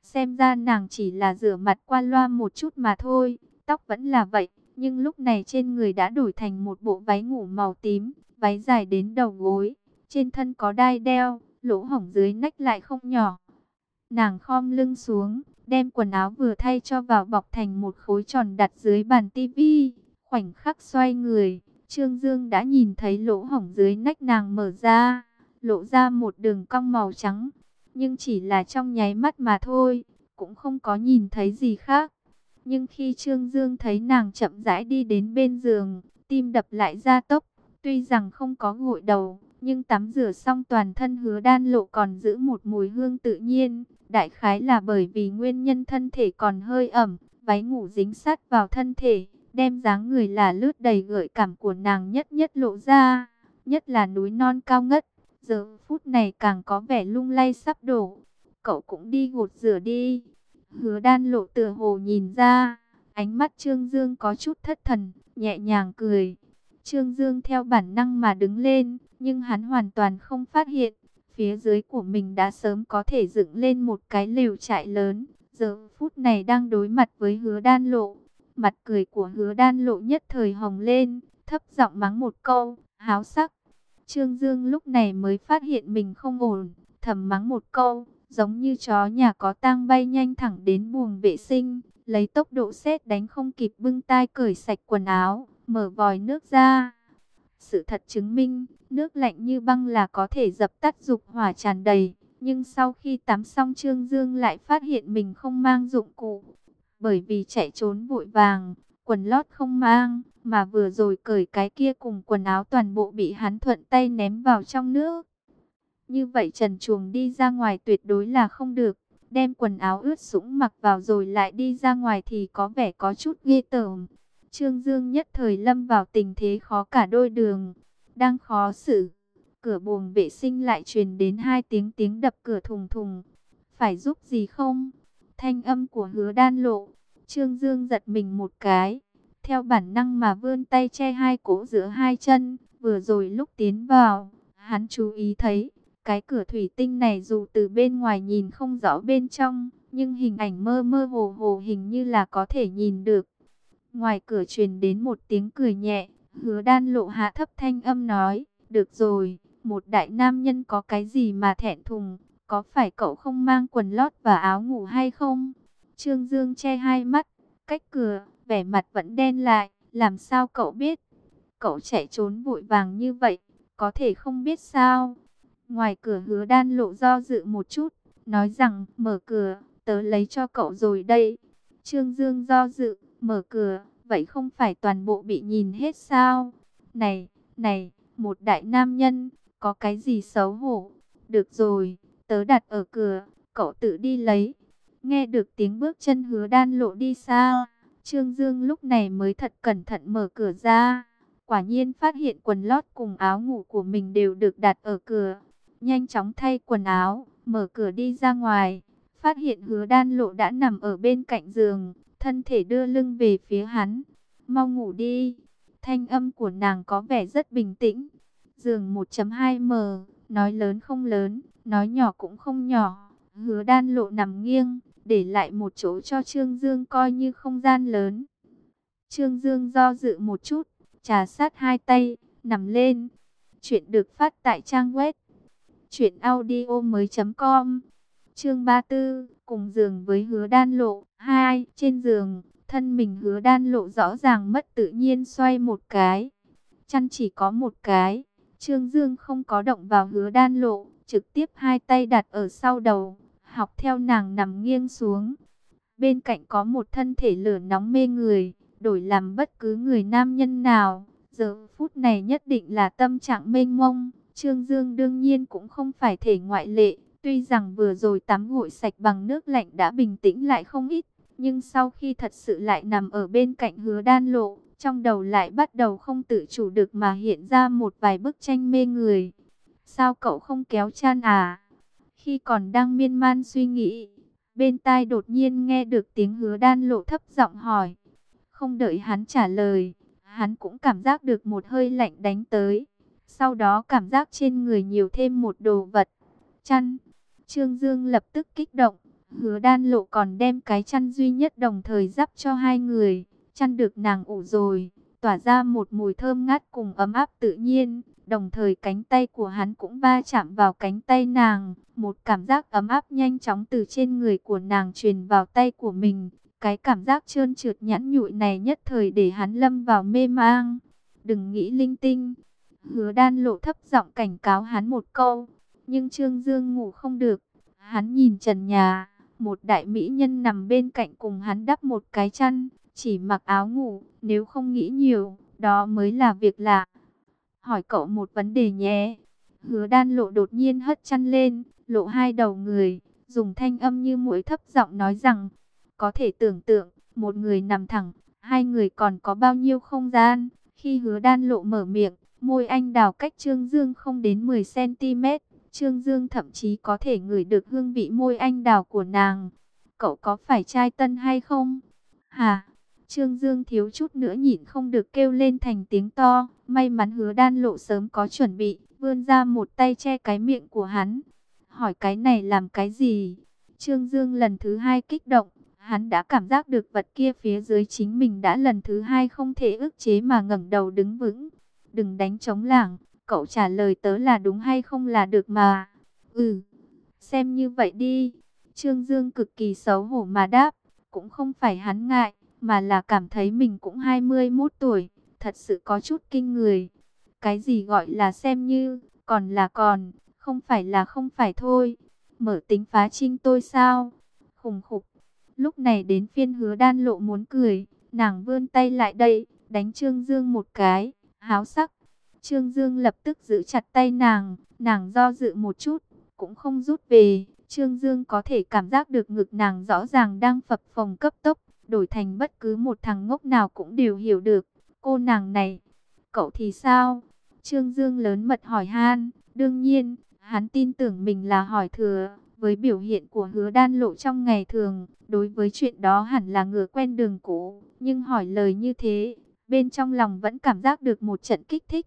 Xem ra nàng chỉ là rửa mặt qua loa một chút mà thôi, tóc vẫn là vậy, nhưng lúc này trên người đã đổi thành một bộ váy ngủ màu tím, váy dài đến đầu gối, trên thân có đai đeo, lỗ hổng dưới nách lại không nhỏ. Nàng khom lưng xuống, đem quần áo vừa thay cho vào bọc thành một khối tròn đặt dưới bàn tivi. Khoảnh khắc xoay người, Trương Dương đã nhìn thấy lỗ hổng dưới nách nàng mở ra, lộ ra một đường cong màu trắng. Nhưng chỉ là trong nháy mắt mà thôi, cũng không có nhìn thấy gì khác. Nhưng khi Trương Dương thấy nàng chậm rãi đi đến bên giường, tim đập lại gia tốc. Tuy rằng không có gội đầu, nhưng tắm rửa xong toàn thân Hứa Đan Lộ còn giữ một mùi hương tự nhiên. Đại khái là bởi vì nguyên nhân thân thể còn hơi ẩm, váy ngủ dính sát vào thân thể, đem dáng người là lướt đầy gợi cảm của nàng nhất nhất lộ ra. Nhất là núi non cao ngất, giờ phút này càng có vẻ lung lay sắp đổ. Cậu cũng đi gột rửa đi. Hứa Đan Lộ tựa hồ nhìn ra, ánh mắt Trương Dương có chút thất thần, nhẹ nhàng cười. Trương Dương theo bản năng mà đứng lên, nhưng hắn hoàn toàn không phát hiện. Phía dưới của mình đã sớm có thể dựng lên một cái lều trại lớn. Giờ phút này đang đối mặt với Hứa Đan Lộ. Mặt cười của Hứa Đan Lộ nhất thời hồng lên, thấp giọng mắng một câu, háo sắc. Trương Dương lúc này mới phát hiện mình không ổn, thầm mắng một câu, giống như chó nhà có tang bay nhanh thẳng đến buồng vệ sinh, lấy tốc độ sét đánh không kịp bưng tay cởi sạch quần áo, mở vòi nước ra. Sự thật chứng minh, nước lạnh như băng là có thể dập tắt dục hỏa tràn đầy, nhưng sau khi tắm xong Trương Dương lại phát hiện mình không mang dụng cụ, bởi vì chạy trốn vội vàng, quần lót không mang, mà vừa rồi cởi cái kia cùng quần áo toàn bộ bị hắn thuận tay ném vào trong nước. Như vậy trần truồng đi ra ngoài tuyệt đối là không được, đem quần áo ướt sũng mặc vào rồi lại đi ra ngoài thì có vẻ có chút ghê tởm. Trương Dương nhất thời lâm vào tình thế khó cả đôi đường, đang khó xử. Cửa buồng vệ sinh lại truyền đến hai tiếng tiếng đập cửa thùng thùng. Phải giúp gì không? Thanh âm của Hứa Đan Lộ. Trương Dương giật mình một cái, theo bản năng mà vươn tay che hai cổ giữa hai chân. Vừa rồi lúc tiến vào, hắn chú ý thấy, cái cửa thủy tinh này dù từ bên ngoài nhìn không rõ bên trong, nhưng hình ảnh mơ mơ hồ hồ hình như là có thể nhìn được. Ngoài cửa truyền đến một tiếng cười nhẹ, Hứa Đan Lộ hạ thấp thanh âm nói, được rồi, một đại nam nhân có cái gì mà thẹn thùng, có phải cậu không mang quần lót và áo ngủ hay không? Trương Dương che hai mắt, cách cửa, vẻ mặt vẫn đen lại, làm sao cậu biết? Cậu chạy trốn vội vàng như vậy, có thể không biết sao? Ngoài cửa Hứa Đan Lộ do dự một chút, nói rằng, mở cửa, tớ lấy cho cậu rồi đây. Trương Dương do dự, mở cửa, vậy không phải toàn bộ bị nhìn hết sao? Này, này, một đại nam nhân, có cái gì xấu hổ? Được rồi, tớ đặt ở cửa, cậu tự đi lấy. Nghe được tiếng bước chân Hứa Đan Lộ đi xa, Trương Dương lúc này mới thật cẩn thận mở cửa ra. Quả nhiên phát hiện quần lót cùng áo ngủ của mình đều được đặt ở cửa. Nhanh chóng thay quần áo, mở cửa đi ra ngoài. Phát hiện Hứa Đan Lộ đã nằm ở bên cạnh giường, thân thể đưa lưng về phía hắn. Mau ngủ đi. Thanh âm của nàng có vẻ rất bình tĩnh. Giường 1.2m, nói lớn không lớn, nói nhỏ cũng không nhỏ. Hứa Đan Lộ nằm nghiêng, để lại một chỗ cho Trương Dương coi như không gian lớn. Trương Dương do dự một chút, trà sát hai tay, nằm lên. Chuyện được phát tại trang web truyệnaudiomoi.com. Chương 34, cùng giường với Hứa Đan Lộ. 2, trên giường, thân mình Hứa Đan Lộ rõ ràng mất tự nhiên xoay một cái. Chăn chỉ có một cái. Trương Dương không có động vào Hứa Đan Lộ, trực tiếp hai tay đặt ở sau đầu, học theo nàng nằm nghiêng xuống. Bên cạnh có một thân thể lửa nóng mê người, đổi làm bất cứ người nam nhân nào, giờ phút này nhất định là tâm trạng mênh mông. Trương Dương đương nhiên cũng không phải thể ngoại lệ, tuy rằng vừa rồi tắm gội sạch bằng nước lạnh đã bình tĩnh lại không ít, nhưng sau khi thật sự lại nằm ở bên cạnh Hứa Đan Lộ, trong đầu lại bắt đầu không tự chủ được mà hiện ra một vài bức tranh mê người. Sao cậu không kéo chăn à? Khi còn đang miên man suy nghĩ, bên tai đột nhiên nghe được tiếng Hứa Đan Lộ thấp giọng hỏi. Không đợi hắn trả lời, hắn cũng cảm giác được một hơi lạnh đánh tới. Sau đó cảm giác trên người nhiều thêm một đồ vật. Chăn. Trương Dương lập tức kích động. Hứa Đan Lộ còn đem cái chăn duy nhất đồng thời dắp cho hai người. Chăn được nàng ủ rồi, tỏa ra một mùi thơm ngát cùng ấm áp tự nhiên. Đồng thời cánh tay của hắn cũng va chạm vào cánh tay nàng. Một cảm giác ấm áp nhanh chóng từ trên người của nàng truyền vào tay của mình. Cái cảm giác trơn trượt nhẵn nhụi này nhất thời để hắn lâm vào mê mang. Đừng nghĩ linh tinh. Hứa Đan Lộ thấp giọng cảnh cáo hắn một câu. Nhưng Trương Dương ngủ không được. Hắn nhìn trần nhà. Một đại mỹ nhân nằm bên cạnh cùng hắn đắp một cái chăn. Chỉ mặc áo ngủ. Nếu không nghĩ nhiều, đó mới là việc lạ. Hỏi cậu một vấn đề nhé. Hứa Đan Lộ đột nhiên hất chăn lên, lộ hai đầu người, dùng thanh âm như muỗi thấp giọng nói rằng, có thể tưởng tượng, một người nằm thẳng, hai người còn có bao nhiêu không gian. Khi Hứa Đan Lộ mở miệng, môi anh đào cách Trương Dương không đến 10 cm. Trương Dương thậm chí có thể ngửi được hương vị môi anh đào của nàng. Cậu có phải trai tân hay không? Hả? Trương Dương thiếu chút nữa nhịn không được kêu lên thành tiếng to. May mắn Hứa Đan Lộ sớm có chuẩn bị, vươn ra một tay che cái miệng của hắn. Hỏi cái này làm cái gì? Trương Dương lần thứ hai kích động. Hắn đã cảm giác được vật kia phía dưới chính mình đã lần thứ hai không thể ức chế mà ngẩng đầu đứng vững. Đừng đánh trống lảng, cậu trả lời tớ là đúng hay không là được mà. Ừ, xem như vậy đi. Trương Dương cực kỳ xấu hổ mà đáp. Cũng không phải hắn ngại, mà là cảm thấy mình cũng 21 tuổi, thật sự có chút kinh người. Cái gì gọi là xem như, còn là còn, không phải là không phải thôi. Mở tính phá trinh tôi sao? Khủng khục. Lúc này đến phiên Hứa Đan Lộ muốn cười, nàng vươn tay lại đây, đánh Trương Dương một cái, háo sắc. Trương Dương lập tức giữ chặt tay nàng do dự một chút, cũng không rút về. Trương Dương có thể cảm giác được ngực nàng rõ ràng đang phập phồng cấp tốc, đổi thành bất cứ một thằng ngốc nào cũng đều hiểu được. Cô nàng này, cậu thì sao? Trương Dương lớn mật hỏi han. Đương nhiên, hắn tin tưởng mình là hỏi thừa. Với biểu hiện của Hứa Đan Lộ trong ngày thường, đối với chuyện đó hẳn là ngựa quen đường cũ. Nhưng hỏi lời như thế, bên trong lòng vẫn cảm giác được một trận kích thích.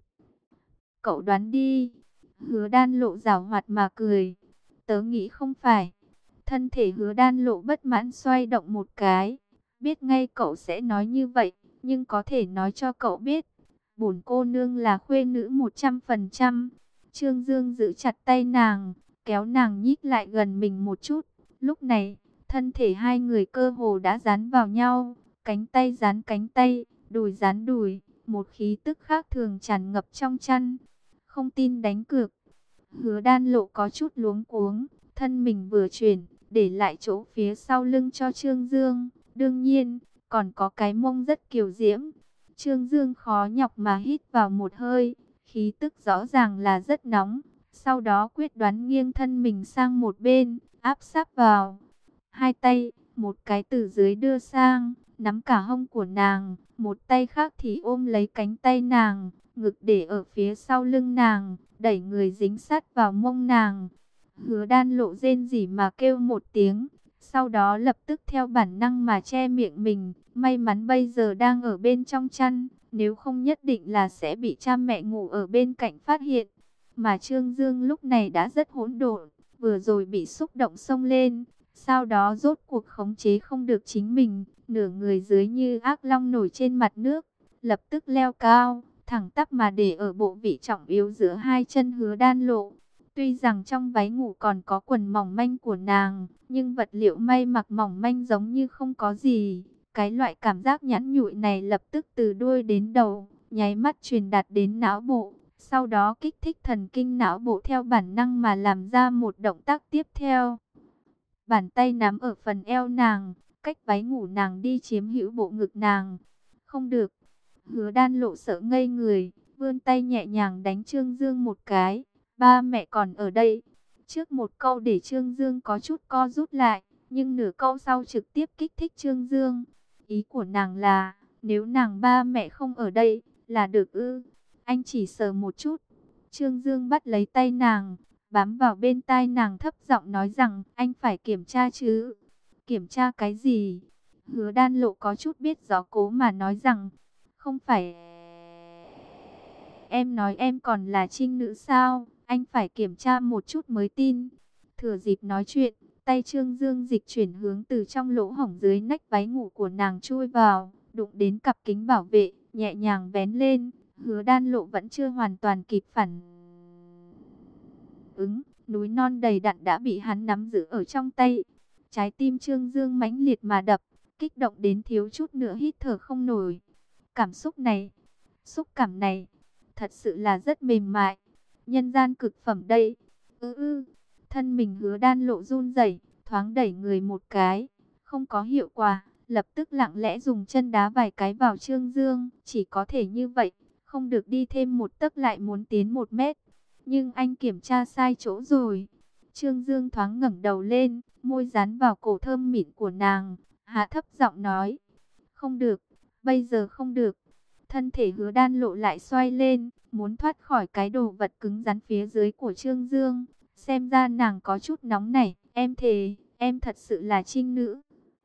Cậu đoán đi. Hứa Đan Lộ giảo hoạt mà cười. Tớ nghĩ không phải. Thân thể Hứa Đan Lộ bất mãn xoay động một cái. Biết ngay cậu sẽ nói như vậy, nhưng có thể nói cho cậu biết. Bổn cô nương là khuê nữ 100%. Trương Dương giữ chặt tay nàng, kéo nàng nhích lại gần mình một chút. Lúc này, thân thể hai người cơ hồ đã dán vào nhau. Cánh tay dán cánh tay, đùi dán đùi. Một khí tức khác thường tràn ngập trong chăn. Không tin đánh cược. Hứa Đan Lộ có chút luống cuống, thân mình vừa chuyển, để lại chỗ phía sau lưng cho Trương Dương. Đương nhiên, còn có cái mông rất kiều diễm. Trương Dương khó nhọc mà hít vào một hơi, khí tức rõ ràng là rất nóng. Sau đó quyết đoán nghiêng thân mình sang một bên, áp sát vào. Hai tay, một cái từ dưới đưa sang, nắm cả hông của nàng, một tay khác thì ôm lấy cánh tay nàng, ngực để ở phía sau lưng nàng, đẩy người dính sát vào mông nàng. Hứa Đan Lộ rên rỉ mà kêu một tiếng, sau đó lập tức theo bản năng mà che miệng mình. May mắn bây giờ đang ở bên trong chăn, nếu không nhất định là sẽ bị cha mẹ ngủ ở bên cạnh phát hiện. Mà Trương Dương lúc này đã rất hỗn độn, vừa rồi bị xúc động xông lên, sau đó rốt cuộc khống chế không được chính mình, nửa người dưới như ác long nổi trên mặt nước, lập tức leo cao, thẳng tắp mà để ở bộ vị trọng yếu giữa hai chân Hứa Đan Lộ. Tuy rằng trong váy ngủ còn có quần mỏng manh của nàng, nhưng vật liệu may mặc mỏng manh giống như không có gì. Cái loại cảm giác nhẵn nhụi này lập tức từ đuôi đến đầu, nháy mắt truyền đạt đến não bộ. Sau đó kích thích thần kinh não bộ theo bản năng mà làm ra một động tác tiếp theo. Bàn tay nắm ở phần eo nàng, cách váy ngủ nàng đi chiếm hữu bộ ngực nàng. Không được. Hứa Đan Lộ sợ ngây người, vươn tay nhẹ nhàng đánh Trương Dương một cái. Ba mẹ còn ở đây. Trước một câu để Trương Dương có chút co rút lại, nhưng nửa câu sau trực tiếp kích thích Trương Dương. Ý của nàng là, nếu nàng ba mẹ không ở đây, là được ư? Anh chỉ sờ một chút. Trương Dương bắt lấy tay nàng, bám vào bên tai nàng thấp giọng nói rằng, anh phải kiểm tra chứ. Kiểm tra cái gì? Hứa Đan Lộ có chút biết gió cố mà nói rằng, không phải... Em nói em còn là trinh nữ sao? Anh phải kiểm tra một chút mới tin. Thừa dịp nói chuyện, tay Trương Dương dịch chuyển hướng từ trong lỗ hổng dưới nách váy ngủ của nàng chui vào, đụng đến cặp kính bảo vệ, nhẹ nhàng vén lên. Hứa Đan Lộ vẫn chưa hoàn toàn kịp phản ứng, núi non đầy đặn đã bị hắn nắm giữ ở trong tay. Trái tim Trương Dương mãnh liệt mà đập, kích động đến thiếu chút nữa hít thở không nổi. Cảm xúc này, xúc cảm này, thật sự là rất mềm mại, nhân gian cực phẩm đây. Thân mình Hứa Đan Lộ run rẩy, thoáng đẩy người một cái, không có hiệu quả, lập tức lặng lẽ dùng chân đá vài cái vào Trương Dương. Chỉ có thể như vậy, không được đi thêm một tấc lại muốn tiến 1 mét. Nhưng anh kiểm tra sai chỗ rồi. Trương Dương thoáng ngẩng đầu lên, môi dán vào cổ thơm mịn của nàng, hạ thấp giọng nói: không được, bây giờ không được. Thân thể Hứa Đan Lộ lại xoay lên, muốn thoát khỏi cái đồ vật cứng rắn phía dưới của Trương Dương. Xem ra nàng có chút nóng nảy. Em thề, em thật sự là trinh nữ.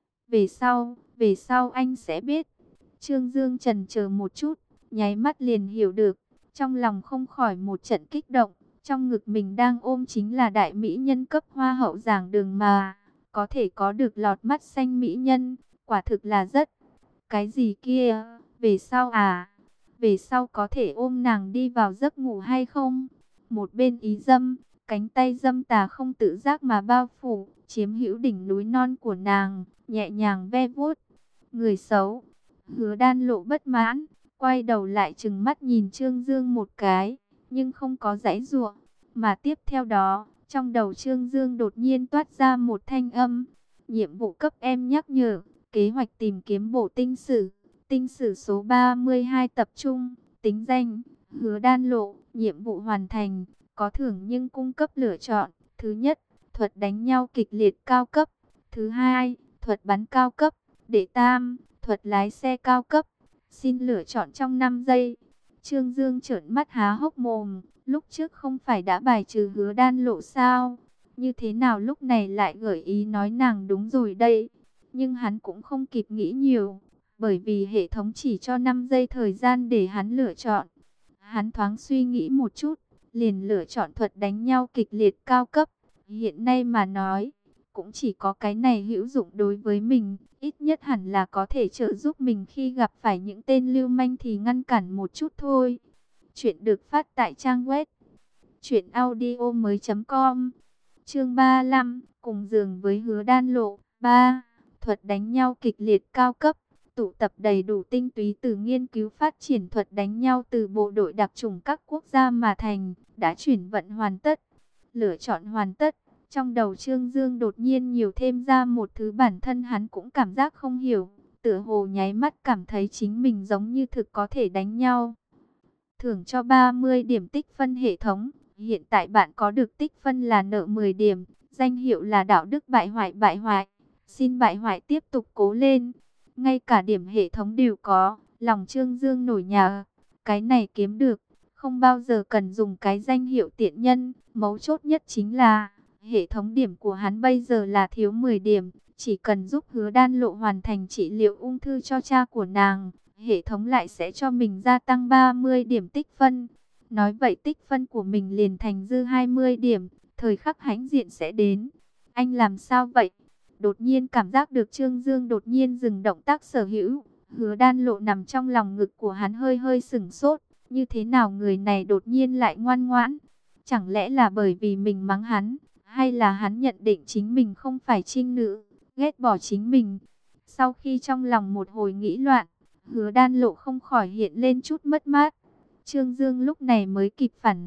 Về sau anh sẽ biết. Trương Dương chần chờ một chút, nháy mắt liền hiểu được. Trong lòng không khỏi một trận kích động. Trong ngực mình đang ôm chính là đại mỹ nhân cấp hoa hậu giảng đường mà. Có thể có được lọt mắt xanh mỹ nhân, quả thực là rất... Cái gì kia? Về sau à? Về sau có thể ôm nàng đi vào giấc ngủ hay không? Một bên ý dâm, cánh tay dâm tà không tự giác mà bao phủ, chiếm hữu đỉnh núi non của nàng, nhẹ nhàng ve vuốt. Người xấu. Hứa Đan Lộ bất mãn, quay đầu lại trừng mắt nhìn Trương Dương một cái, nhưng không có giãy giụa. Mà tiếp theo đó, trong đầu Trương Dương đột nhiên toát ra một thanh âm. Nhiệm vụ cấp em nhắc nhở, kế hoạch tìm kiếm bổ tinh sử số 32 tập trung, tính danh, Hứa Đan Lộ, nhiệm vụ hoàn thành, có thưởng nhưng cung cấp lựa chọn. Thứ nhất, thuật đánh nhau kịch liệt cao cấp. Thứ hai, thuật bắn cao cấp. Đệ tam, thuật lái xe cao cấp. Xin lựa chọn trong 5 giây. Trương Dương trợn mắt há hốc mồm, lúc trước không phải đã bài trừ Hứa Đan Lộ sao? Như thế nào lúc này lại gợi ý nói nàng đúng rồi đây? Nhưng hắn cũng không kịp nghĩ nhiều, bởi vì hệ thống chỉ cho 5 giây thời gian để hắn lựa chọn. Hắn thoáng suy nghĩ một chút, liền lựa chọn thuật đánh nhau kịch liệt cao cấp. Hiện nay mà nói, cũng chỉ có cái này hữu dụng đối với mình, ít nhất hẳn là có thể trợ giúp mình khi gặp phải những tên lưu manh thì ngăn cản một chút thôi. Chuyện được phát tại trang web truyệnaudiomoi.com. Chương 35, cùng giường với Hứa Đan Lộ. 3. Thuật đánh nhau kịch liệt cao cấp, tụ tập đầy đủ tinh túy từ nghiên cứu phát triển thuật đánh nhau từ bộ đội đặc chủng các quốc gia mà thành, đã chuyển vận hoàn tất. Lựa chọn hoàn tất, trong đầu Trương Dương đột nhiên nhiều thêm ra một thứ bản thân hắn cũng cảm giác không hiểu, tựa hồ nháy mắt cảm thấy chính mình giống như thực có thể đánh nhau. Thưởng cho 30 điểm tích phân hệ thống, hiện tại bạn có được tích phân là nợ 10 điểm, danh hiệu là đạo đức bại hoại. Xin bại hoại tiếp tục cố lên. Ngay cả điểm hệ thống đều có, lòng Trương Dương nổi nhà. Cái này kiếm được, không bao giờ cần dùng cái danh hiệu tiện nhân. Mấu chốt nhất chính là, hệ thống điểm của hắn bây giờ là thiếu 10 điểm. Chỉ cần giúp Hứa Đan Lộ hoàn thành trị liệu ung thư cho cha của nàng, hệ thống lại sẽ cho mình gia tăng 30 điểm tích phân. Nói vậy tích phân của mình liền thành dư 20 điểm, thời khắc hãnh diện sẽ đến. Anh làm sao vậy? Đột nhiên cảm giác được Trương Dương đột nhiên dừng động tác sở hữu. Hứa Đan Lộ nằm trong lòng ngực của hắn hơi hơi sửng sốt. Như thế nào người này đột nhiên lại ngoan ngoãn? Chẳng lẽ là bởi vì mình mắng hắn? Hay là hắn nhận định chính mình không phải trinh nữ, ghét bỏ chính mình? Sau khi trong lòng một hồi nghĩ loạn, Hứa Đan Lộ không khỏi hiện lên chút mất mát. Trương Dương lúc này mới kịp phản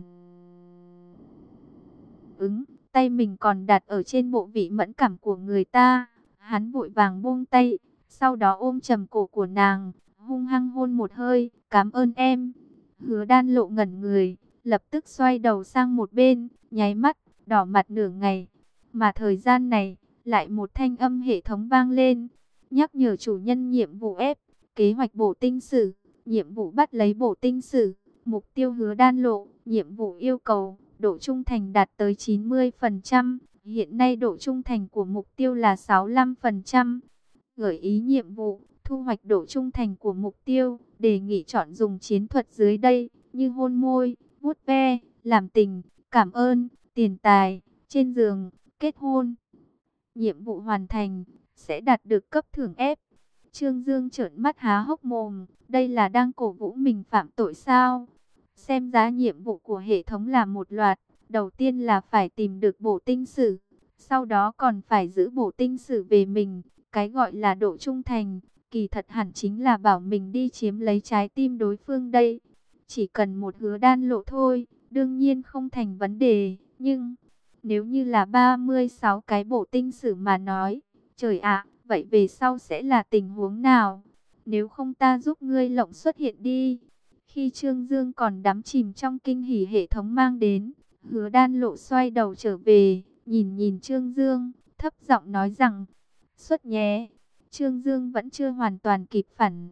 ứng, tay mình còn đặt ở trên bộ vị mẫn cảm của người ta. Hắn vội vàng buông tay, sau đó ôm chầm cổ của nàng, hung hăng hôn một hơi. Cảm ơn em. Hứa Đan Lộ ngẩn người, lập tức xoay đầu sang một bên, nháy mắt, đỏ mặt nửa ngày. Mà thời gian này, lại một thanh âm hệ thống vang lên, nhắc nhở chủ nhân nhiệm vụ F, kế hoạch bổ tinh sử, nhiệm vụ bắt lấy bổ tinh sử, mục tiêu Hứa Đan Lộ, nhiệm vụ yêu cầu độ trung thành đạt tới 90%, hiện nay độ trung thành của mục tiêu là 65%. Gợi ý nhiệm vụ, thu hoạch độ trung thành của mục tiêu, đề nghị chọn dùng chiến thuật dưới đây, như hôn môi, vuốt ve, làm tình, cảm ơn, tiền tài, trên giường, kết hôn. nhiệm vụ hoàn thành, sẽ đạt được cấp thưởng F. Trương Dương trợn mắt há hốc mồm, đây là đang cổ vũ mình phạm tội sao? Xem ra nhiệm vụ của hệ thống là một loạt, đầu tiên là phải tìm được bổ tinh sử, sau đó còn phải giữ bổ tinh sử về mình. Cái gọi là độ trung thành, kỳ thật hẳn chính là bảo mình đi chiếm lấy trái tim đối phương đây. Chỉ cần một hứa đan lộ thôi, đương nhiên không thành vấn đề, nhưng nếu như là 36 cái bổ tinh sử mà nói, trời ạ, vậy về sau sẽ là tình huống nào? Nếu không ta giúp ngươi lộng xuất hiện đi. Khi Trương Dương còn đắm chìm trong kinh hỉ hệ thống mang đến, hứa đan lộ xoay đầu trở về, nhìn nhìn Trương Dương, thấp giọng nói rằng, xuất nhé. Trương Dương vẫn chưa hoàn toàn kịp phản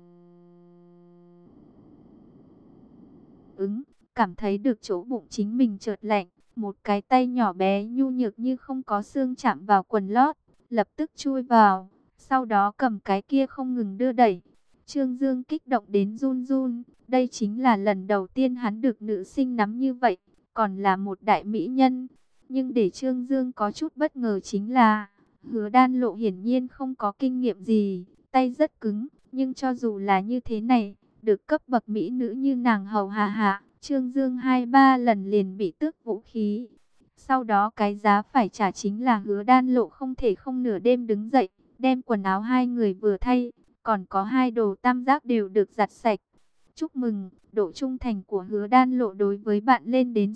ứng, cảm thấy được chỗ bụng chính mình chợt lạnh, một cái tay nhỏ bé nhu nhược như không có xương chạm vào quần lót, lập tức chui vào, sau đó cầm cái kia không ngừng đưa đẩy. Trương Dương kích động đến run run, đây chính là lần đầu tiên hắn được nữ sinh nắm như vậy, còn là một đại mỹ nhân. Nhưng để Trương Dương có chút bất ngờ chính là, hứa đan lộ hiển nhiên không có kinh nghiệm gì, tay rất cứng, nhưng cho dù là như thế này, được cấp bậc mỹ nữ như nàng hầu hạ, Trương Dương 2-3 lần liền bị tước vũ khí. Sau đó cái giá phải trả chính là hứa đan lộ không thể không nửa đêm đứng dậy, đem quần áo hai người vừa thay, còn có hai đồ tam giác đều được giặt sạch. Chúc mừng, độ trung thành của hứa đan lộ đối với bạn lên đến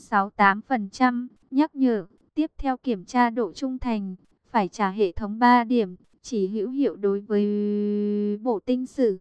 68%. Nhắc nhở, tiếp theo kiểm tra độ trung thành, phải trả hệ thống 3 điểm, chỉ hữu hiệu đối với bổ tinh sử.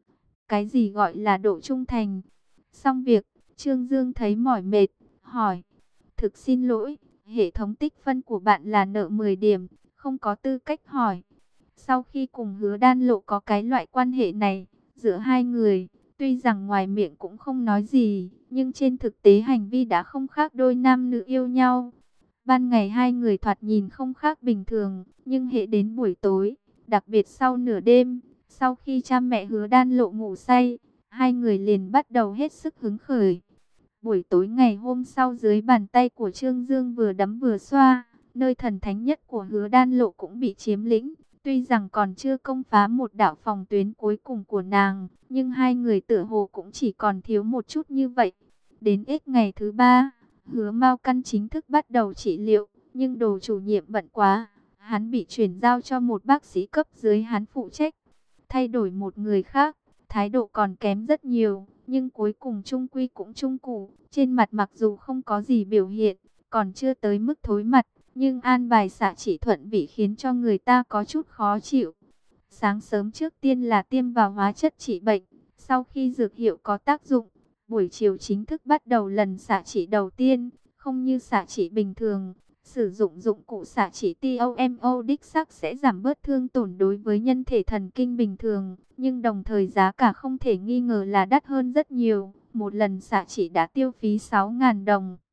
Cái gì gọi là độ trung thành? Xong việc, Trương Dương thấy mỏi mệt, hỏi. Thực xin lỗi, hệ thống tích phân của bạn là nợ 10 điểm, không có tư cách hỏi. Sau khi cùng hứa đan lộ có cái loại quan hệ này, giữa hai người, tuy rằng ngoài miệng cũng không nói gì, nhưng trên thực tế hành vi đã không khác đôi nam nữ yêu nhau. Ban ngày hai người thoạt nhìn không khác bình thường, nhưng hệ đến buổi tối, đặc biệt sau nửa đêm, sau khi cha mẹ hứa đan lộ ngủ say, hai người liền bắt đầu hết sức hứng khởi. Buổi tối ngày hôm sau dưới bàn tay của Trương Dương vừa đấm vừa xoa, nơi thần thánh nhất của hứa đan lộ cũng bị chiếm lĩnh. Tuy rằng còn chưa công phá một đạo phòng tuyến cuối cùng của nàng, nhưng hai người tựa hồ cũng chỉ còn thiếu một chút như vậy. Đến ít ngày thứ 3, hứa Mao Căn chính thức bắt đầu trị liệu, nhưng đồ chủ nhiệm bận quá, hắn bị chuyển giao cho một bác sĩ cấp dưới hắn phụ trách. Thay đổi một người khác, thái độ còn kém rất nhiều, nhưng cuối cùng trung quy cũng trung cụ. Trên mặt mặc dù không có gì biểu hiện, còn chưa tới mức thối mặt, nhưng an bài xạ chỉ thuận vị khiến cho người ta có chút khó chịu. Sáng sớm trước tiên là tiêm vào hóa chất trị bệnh, sau khi dược hiệu có tác dụng, buổi chiều chính thức bắt đầu lần xạ chỉ đầu tiên, không như xạ chỉ bình thường. Sử dụng dụng cụ xạ chỉ TOMO đích xác sẽ giảm bớt thương tổn đối với nhân thể thần kinh bình thường, nhưng đồng thời giá cả không thể nghi ngờ là đắt hơn rất nhiều. Một lần xạ chỉ đã tiêu phí 6.000 đồng.